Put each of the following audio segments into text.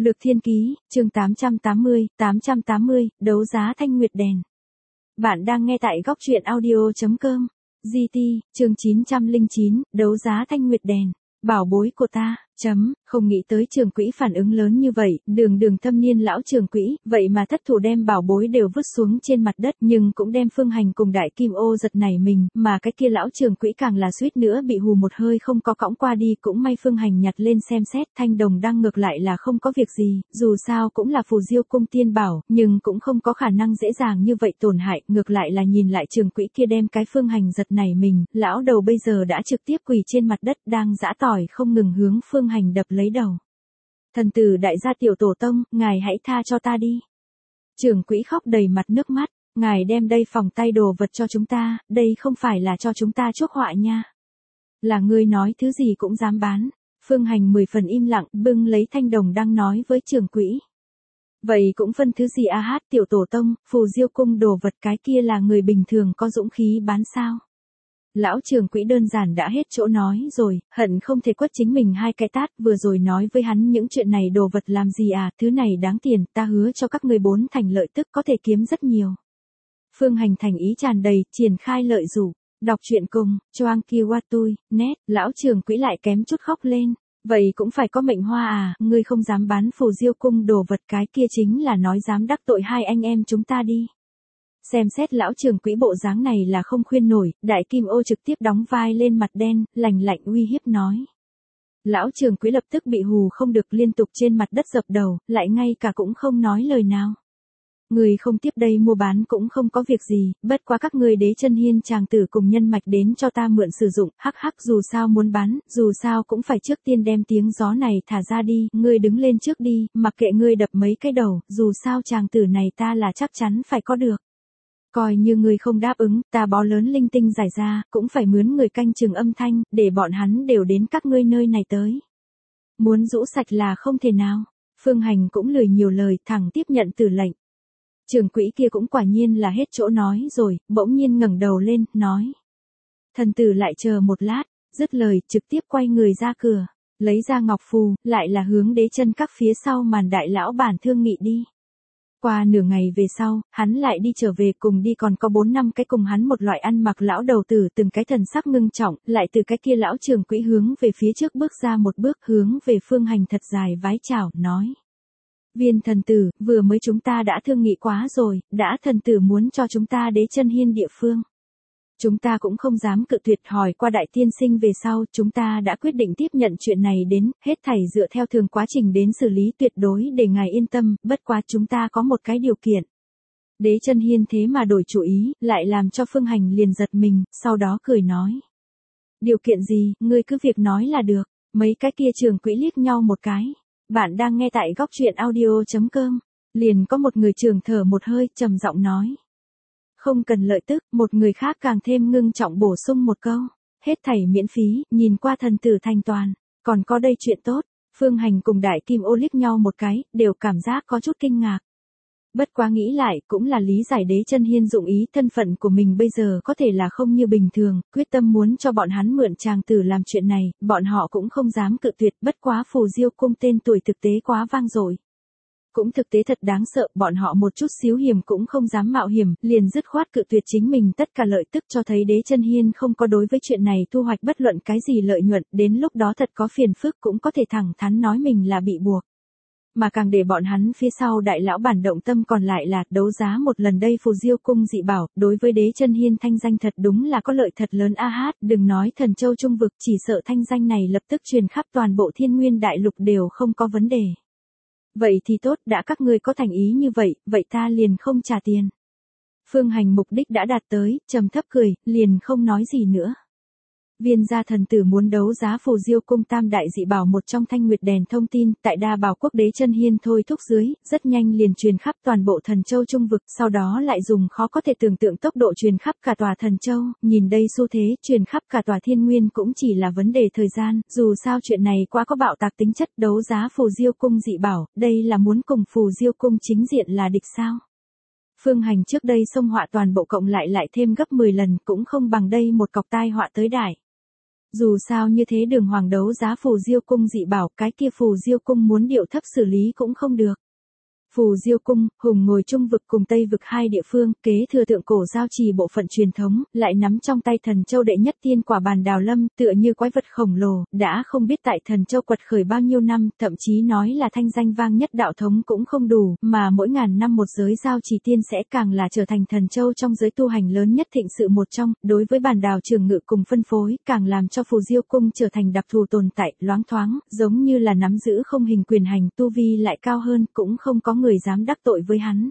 Lược Thiên Ký, chương 880, đấu giá Thanh Nguyệt Đèn. Bạn đang nghe tại góc truyện audio.com. GT, chương 909, đấu giá Thanh Nguyệt Đèn. Bảo bối của ta, không nghĩ tới Trường Quỹ phản ứng lớn như vậy, đường thâm niên lão Trường Quỹ, vậy mà thất thủ đem bảo bối đều vứt xuống trên mặt đất, nhưng cũng đem Phương Hành cùng Đại Kim Ô giật nảy mình, mà cái kia lão Trường Quỹ càng là suýt nữa bị hù một hơi không có cõng qua đi, cũng may Phương Hành nhặt lên xem xét, thanh đồng đang ngược lại là không có việc gì, dù sao cũng là phù diêu cung tiên bảo, nhưng cũng không có khả năng dễ dàng như vậy tổn hại, ngược lại là nhìn lại Trường Quỹ kia đem cái Phương Hành giật nảy mình, lão đầu bây giờ đã trực tiếp quỳ trên mặt đất đang giã tỏi không ngừng hướng Phương Hành đập lấy đầu. Thần tử đại gia tiểu tổ tông, ngài hãy tha cho ta đi. Trường Quỹ khóc đầy mặt nước mắt, ngài đem đây phòng tay đồ vật cho chúng ta, đây không phải là cho chúng ta chuốc họa nha. Là ngươi nói thứ gì cũng dám bán. Phương Hành 10 phần im lặng, bưng lấy thanh đồng đang nói với Trường Quỹ. Vậy cũng phân thứ gì a hát tiểu tổ tông, phù diêu cung đồ vật cái kia là người bình thường có dũng khí bán sao? Lão Trường Quỹ đơn giản đã hết chỗ nói rồi, hận không thể quất chính mình hai cái tát, vừa rồi nói với hắn những chuyện này đồ vật làm gì à, thứ này đáng tiền, ta hứa cho các ngươi 4 thành lợi tức có thể kiếm rất nhiều. Phương Hành thành ý tràn đầy, triển khai lợi dụ, đọc truyện cùng, choang kiwatui, net, lão Trường Quỹ lại kém chút khóc lên, vậy cũng phải có mệnh hoa à, ngươi không dám bán phù diêu cung đồ vật cái kia chính là nói dám đắc tội hai anh em chúng ta đi. Xem xét lão Trường Quỹ bộ dáng này là không khuyên nổi, Đại Kim Ô trực tiếp đóng vai lên mặt đen, lạnh lạnh uy hiếp nói. Lão Trường Quỹ lập tức bị hù không được liên tục trên mặt đất dập đầu, lại ngay cả cũng không nói lời nào. Người không tiếp đây mua bán cũng không có việc gì, bất quá các ngươi Đế Chân Hiên chàng tử cùng nhân mạch đến cho ta mượn sử dụng, hắc hắc dù sao muốn bán, dù sao cũng phải trước tiên đem tiếng gió này thả ra đi, ngươi đứng lên trước đi, mặc kệ ngươi đập mấy cái đầu, dù sao chàng tử này ta là chắc chắn phải có được. Coi như ngươi không đáp ứng, ta bó lớn linh tinh giải ra, cũng phải mướn người canh chừng âm thanh, để bọn hắn đều đến các ngươi nơi này tới. Muốn rũ sạch là không thể nào. Phương Hành cũng lười nhiều lời, thẳng tiếp nhận tử lệnh. Trường Quỹ kia cũng quả nhiên là hết chỗ nói rồi, bỗng nhiên ngẩng đầu lên, nói. Thần tử lại chờ một lát, dứt lời, trực tiếp quay người ra cửa, lấy ra ngọc phù, lại là hướng Đế Chân các phía sau màn đại lão bản thương nghị đi. Qua nửa ngày về sau, hắn lại đi trở về cùng đi còn có 4-5 cái cùng hắn một loại ăn mặc lão đầu tử từng cái thần sắc ngưng trọng, lại từ cái kia lão Trường Quỹ hướng về phía trước bước ra một bước hướng về Phương Hành thật dài vái chào, nói. Viên thần tử, vừa mới chúng ta đã thương nghị quá rồi, đã thần tử muốn cho chúng ta Đế Chân Hiên địa phương. Chúng ta cũng không dám cự tuyệt, hỏi qua đại tiên sinh về sau, chúng ta đã quyết định tiếp nhận chuyện này đến, hết thảy dựa theo thường quá trình đến xử lý tuyệt đối để ngài yên tâm, bất quá chúng ta có một cái điều kiện. Đế Chân Hiên thế mà đổi chủ ý, lại làm cho Phương Hành liền giật mình, sau đó cười nói. Điều kiện gì, ngươi cứ việc nói là được, mấy cái kia Trường Quỹ liếc nhau một cái. Bạn đang nghe tại góc truyện audio.com, liền có một người trường thở một hơi, trầm giọng nói. Không cần lợi tức, một người khác càng thêm ngưng trọng bổ sung một câu. Hết thảy miễn phí, nhìn qua thần tử thành toàn. Còn có đây chuyện tốt. Phương Hành cùng Đại Kim Ô liếc nhau một cái, đều cảm giác có chút kinh ngạc. Bất quá nghĩ lại, cũng là lý giải Đế Chân Hiên dụng ý thân phận của mình bây giờ có thể là không như bình thường, quyết tâm muốn cho bọn hắn mượn chàng tử làm chuyện này, bọn họ cũng không dám cự tuyệt, bất quá phù diêu cung tên tuổi thực tế quá vang dội. Cũng thực tế thật đáng sợ, bọn họ một chút xíu hiểm cũng không dám mạo hiểm, liền dứt khoát cự tuyệt chính mình tất cả lợi tức cho thấy Đế Chân Hiên không có đối với chuyện này thu hoạch bất luận cái gì lợi nhuận, đến lúc đó thật có phiền phức cũng có thể thẳng thắn nói mình là bị buộc. Mà càng để bọn hắn phía sau đại lão bản động tâm còn lại là đấu giá một lần đây phù diêu cung dị bảo, đối với Đế Chân Hiên thanh danh thật đúng là có lợi thật lớn a hát, đừng nói Thần Châu Trung vực, chỉ sợ thanh danh này lập tức truyền khắp toàn bộ Thiên Nguyên đại lục đều không có vấn đề. Vậy thì tốt, đã các ngươi có thành ý như vậy, vậy ta liền không trả tiền. Phương Hành mục đích đã đạt tới, trầm thấp cười, liền không nói gì nữa. Viên gia thần tử muốn đấu giá phù diêu cung tam đại dị bảo một trong Thanh Nguyệt Đèn thông tin, tại Đa Bảo quốc Đế Chân Hiên thôi thúc dưới, rất nhanh liền truyền khắp toàn bộ Thần Châu Trung vực, sau đó lại dùng khó có thể tưởng tượng tốc độ truyền khắp cả tòa Thần Châu, nhìn đây xu thế, truyền khắp cả tòa Thiên Nguyên cũng chỉ là vấn đề thời gian, dù sao chuyện này quá có bạo tạc tính chất, đấu giá phù diêu cung dị bảo, đây là muốn cùng phù diêu cung chính diện là địch sao? Phương Hành trước đây xông họa toàn bộ cộng lại thêm gấp 10 lần cũng không bằng đây một cọc tai họa tới đại. Dù sao như thế đường hoàng đấu giá phù diêu cung dị bảo, cái kia phù diêu cung muốn điệu thấp xử lý cũng không được. Phù Diêu Cung, hùng ngồi Trung vực cùng Tây vực hai địa phương, kế thừa thượng cổ giao trì bộ phận truyền thống, lại nắm trong tay Thần Châu đệ nhất tiên quả bàn đào lâm, tựa như quái vật khổng lồ, đã không biết tại Thần Châu quật khởi bao nhiêu năm, thậm chí nói là thanh danh vang nhất đạo thống cũng không đủ, mà mỗi ngàn năm một giới giao trì tiên sẽ càng là trở thành Thần Châu trong giới tu hành lớn nhất thịnh sự một trong, đối với bàn đào trường ngự cùng phân phối, càng làm cho Phù Diêu Cung trở thành đặc thù tồn tại, loáng thoáng, giống như là nắm giữ không hình quyền hành, tu vi lại cao hơn, cũng không có người dám đắc tội với hắn.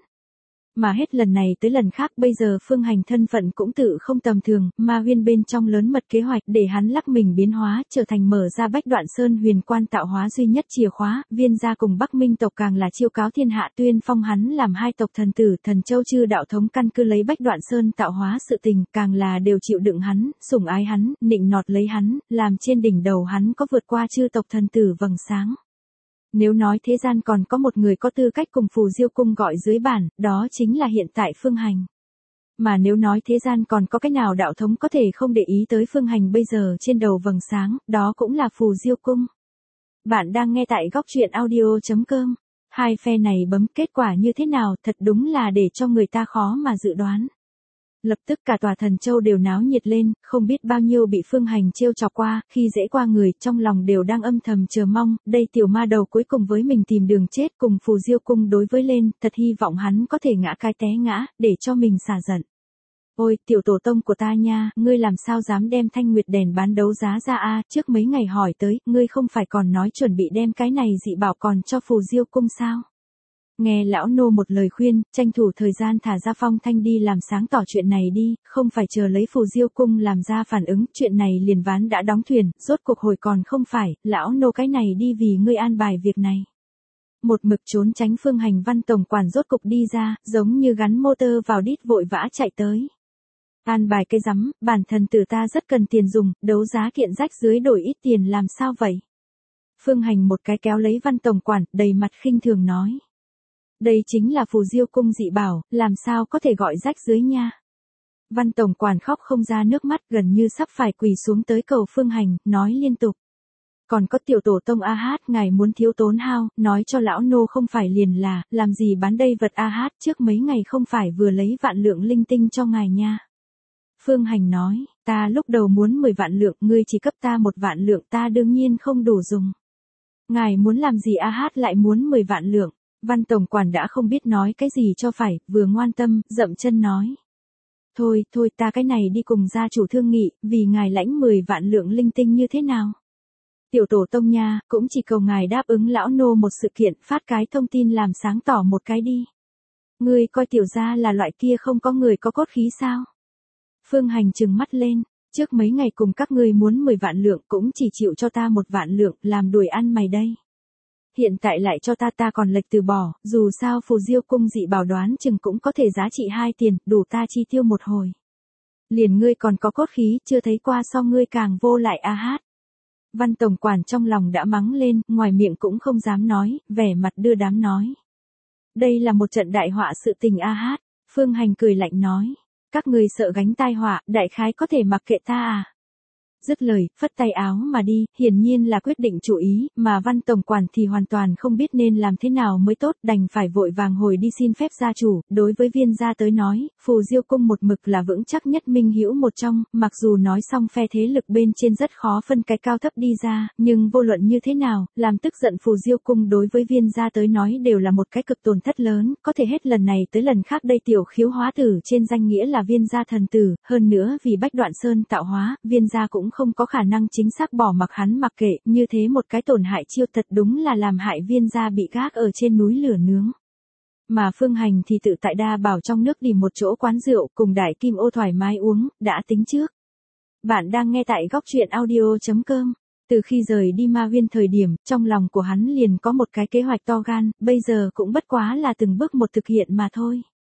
Mà hết lần này tới lần khác bây giờ Phương Hành thân phận cũng tự không tầm thường, ma huyên bên trong lớn mật kế hoạch để hắn lắc mình biến hóa, trở thành mở ra Bách Đoạn Sơn huyền quan tạo hóa duy nhất chìa khóa, Viên gia cùng Bắc Minh tộc càng là chiêu cáo thiên hạ tuyên phong hắn làm hai tộc thần tử, Thần Châu chư đạo thống căn cứ lấy Bách Đoạn Sơn tạo hóa sự tình, càng là đều chịu đựng hắn, sủng ái hắn, nịnh nọt lấy hắn, làm trên đỉnh đầu hắn có vượt qua chư tộc thần tử vầng sáng. Nếu nói thế gian còn có một người có tư cách cùng Phù Diêu Cung gọi dưới bản, đó chính là hiện tại Phương Hành. Mà nếu nói thế gian còn có cái nào đạo thống có thể không để ý tới Phương Hành bây giờ trên đầu vầng sáng, đó cũng là Phù Diêu Cung. Bạn đang nghe tại góc truyện audio.com. Hai phe này bấm kết quả như thế nào thật đúng là để cho người ta khó mà dự đoán. Lập tức cả tòa Thần Châu đều náo nhiệt lên, không biết bao nhiêu bị Phương Hành trêu chọc qua, khi dễ qua người, trong lòng đều đang âm thầm chờ mong, đây tiểu ma đầu cuối cùng với mình tìm đường chết cùng Phù Diêu Cung đối với lên, thật hy vọng hắn có thể ngã cái té ngã, để cho mình xả giận. Ôi, tiểu tổ tông của ta nha, ngươi làm sao dám đem Thanh Nguyệt đèn bán đấu giá ra a? Trước mấy ngày hỏi tới, ngươi không phải còn nói chuẩn bị đem cái này dị bảo còn cho Phù Diêu Cung sao? Nghe lão nô một lời khuyên, tranh thủ thời gian thả ra Phong Thanh đi làm sáng tỏ chuyện này đi, không phải chờ lấy Phù Diêu Cung làm ra phản ứng, chuyện này liền ván đã đóng thuyền, rốt cuộc hồi còn không phải, lão nô cái này đi vì ngươi an bài việc này. Một mực trốn tránh Phương Hành Văn tổng quản rốt cục đi ra, giống như gắn motor vào đít vội vã chạy tới. An bài cái rắm, bản thân từ ta rất cần tiền dùng, đấu giá kiện rách dưới đổi ít tiền làm sao vậy? Phương Hành một cái kéo lấy Văn tổng quản, đầy mặt khinh thường nói. Đây chính là Phù Diêu Cung dị bảo, làm sao có thể gọi rách dưới nha. Văn tổng quản khóc không ra nước mắt, gần như sắp phải quỳ xuống tới cầu Phương Hành, nói liên tục. Còn có tiểu tổ tông A Hát, ngài muốn thiếu tốn hao, nói cho lão nô không phải liền là, làm gì bán đây vật A Hát, trước mấy ngày không phải vừa lấy vạn lượng linh tinh cho ngài nha. Phương Hành nói, ta lúc đầu muốn 10 vạn lượng, ngươi chỉ cấp ta 1 vạn lượng, ta đương nhiên không đủ dùng. Ngài muốn làm gì A Hát lại muốn 10 vạn lượng. Văn tổng quản đã không biết nói cái gì cho phải, vừa ngoan tâm, dậm chân nói. Thôi, ta cái này đi cùng gia chủ thương nghị, vì ngài lãnh 10 vạn lượng linh tinh như thế nào? Tiểu tổ tông nha, cũng chỉ cầu ngài đáp ứng lão nô một sự kiện, phát cái thông tin làm sáng tỏ một cái đi. Ngươi coi tiểu gia là loại kia không có người có cốt khí sao? Phương Hành trừng mắt lên, trước mấy ngày cùng các ngươi muốn 10 vạn lượng cũng chỉ chịu cho ta 1 vạn lượng, làm đuổi ăn mày đây. Hiện tại lại cho ta còn lệch từ bỏ, dù sao Phù Diêu Cung dị bảo đoán chừng cũng có thể giá trị 2 tiền, đủ ta chi tiêu một hồi. Liền ngươi còn có cốt khí, chưa thấy qua so ngươi càng vô lại A Hát. Văn tổng quản trong lòng đã mắng lên, ngoài miệng cũng không dám nói, vẻ mặt đưa đám nói. Đây là một trận đại họa sự tình A Hát. Phương Hành cười lạnh nói, các ngươi sợ gánh tai họa, đại khái có thể mặc kệ ta à. Dứt lời, phất tay áo mà đi, hiển nhiên là quyết định chủ ý, mà Văn tổng quản thì hoàn toàn không biết nên làm thế nào mới tốt, đành phải vội vàng hồi đi xin phép gia chủ, đối với Viên gia tới nói, Phù Diêu Cung một mực là vững chắc nhất minh hữu một trong, mặc dù nói xong phe thế lực bên trên rất khó phân cái cao thấp đi ra, nhưng vô luận như thế nào, làm tức giận Phù Diêu Cung đối với Viên gia tới nói đều là một cái cực tổn thất lớn, có thể hết lần này tới lần khác đây tiểu khiếu hóa tử trên danh nghĩa là Viên gia thần tử, hơn nữa vì Bách Đoạn Sơn tạo hóa, Viên gia cũng không có khả năng chính xác bỏ mặc hắn mặc kệ, như thế một cái tổn hại chiêu thật đúng là làm hại Viên gia bị gác ở trên núi lửa nướng. Mà Phương Hành thì tự tại đa bảo trong nước đi một chỗ quán rượu cùng Đại Kim Ô thoải mái uống, đã tính trước. Bạn đang nghe tại góc truyện audio.com. Từ khi rời đi Ma Huyên thời điểm, trong lòng của hắn liền có một cái kế hoạch to gan, bây giờ cũng bất quá là từng bước một thực hiện mà thôi.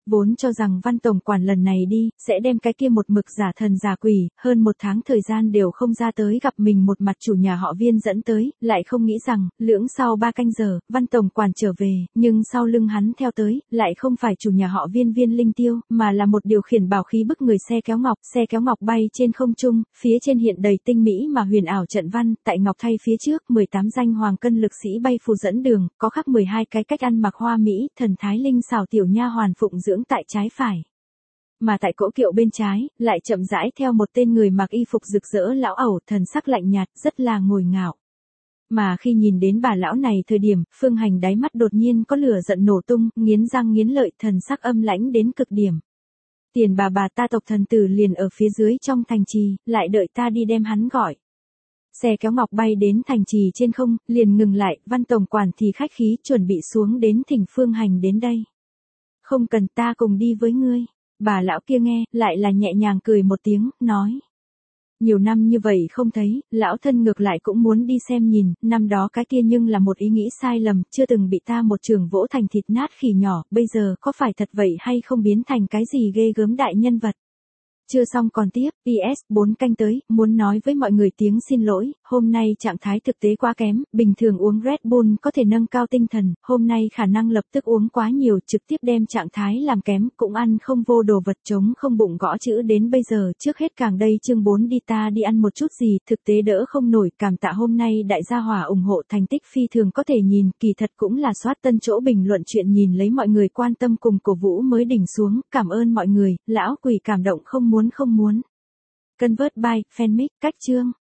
Vốn cho rằng Văn tổng quản lần này đi, sẽ đem cái kia một mực giả thần giả quỷ, hơn một tháng thời gian đều không ra tới gặp mình một mặt chủ nhà họ Viên dẫn tới, lại không nghĩ rằng, lưỡng sau 3 canh giờ, Văn tổng quản trở về, nhưng sau lưng hắn theo tới, lại không phải chủ nhà họ Viên Viên Linh Tiêu, mà là một điều khiển bảo khí bức người xe kéo ngọc bay trên không trung, phía trên hiện đầy tinh mỹ mà huyền ảo trận văn, tại ngọc thay phía trước, 18 danh hoàng cân lực sĩ bay phù dẫn đường, có khắc 12 cái cách ăn mặc hoa mỹ, thần thái linh xảo tiểu nha hoàn phụng dưỡng tại trái phải. Mà tại cỗ kiệu bên trái, lại chậm rãi theo một tên người mặc y phục rực rỡ lão ẩu, thần sắc lạnh nhạt, rất là ngồi ngạo. Mà khi nhìn đến bà lão này thời điểm, Phương Hành đáy mắt đột nhiên có lửa giận nổ tung, nghiến răng nghiến lợi, thần sắc âm lãnh đến cực điểm. Tiền bà ta tộc thần tử liền ở phía dưới trong thành trì, lại đợi ta đi đem hắn gọi. Xe kéo ngọc bay đến thành trì trên không, liền ngừng lại, Văn tổng quản thì khách khí chuẩn bị xuống đến thỉnh Phương Hành đến đây. Không cần, ta cùng đi với ngươi. Bà lão kia nghe, lại là nhẹ nhàng cười một tiếng, nói. Nhiều năm như vậy không thấy, lão thân ngược lại cũng muốn đi xem nhìn, năm đó cái kia nhưng là một ý nghĩ sai lầm, chưa từng bị ta một trường vỗ thành thịt nát khỉ nhỏ, bây giờ có phải thật vậy hay không biến thành cái gì ghê gớm đại nhân vật. Chưa xong còn tiếp, PS 4 canh tới, muốn nói với mọi người tiếng xin lỗi, hôm nay trạng thái thực tế quá kém, bình thường uống Red Bull có thể nâng cao tinh thần, hôm nay khả năng lập tức uống quá nhiều trực tiếp đem trạng thái làm kém, cũng ăn không vô đồ vật trống không bụng gõ chữ đến bây giờ, trước hết càng đây chương 4 đi ta đi ăn một chút gì, thực tế đỡ không nổi, cảm tạ hôm nay đại gia hỏa ủng hộ thành tích phi thường có thể nhìn, kỳ thật cũng là soát tân chỗ bình luận chuyện nhìn lấy mọi người quan tâm cùng cổ vũ mới đỉnh xuống, cảm ơn mọi người, lão quỷ cảm động không muốn. Convert by, fanmic, cách chương.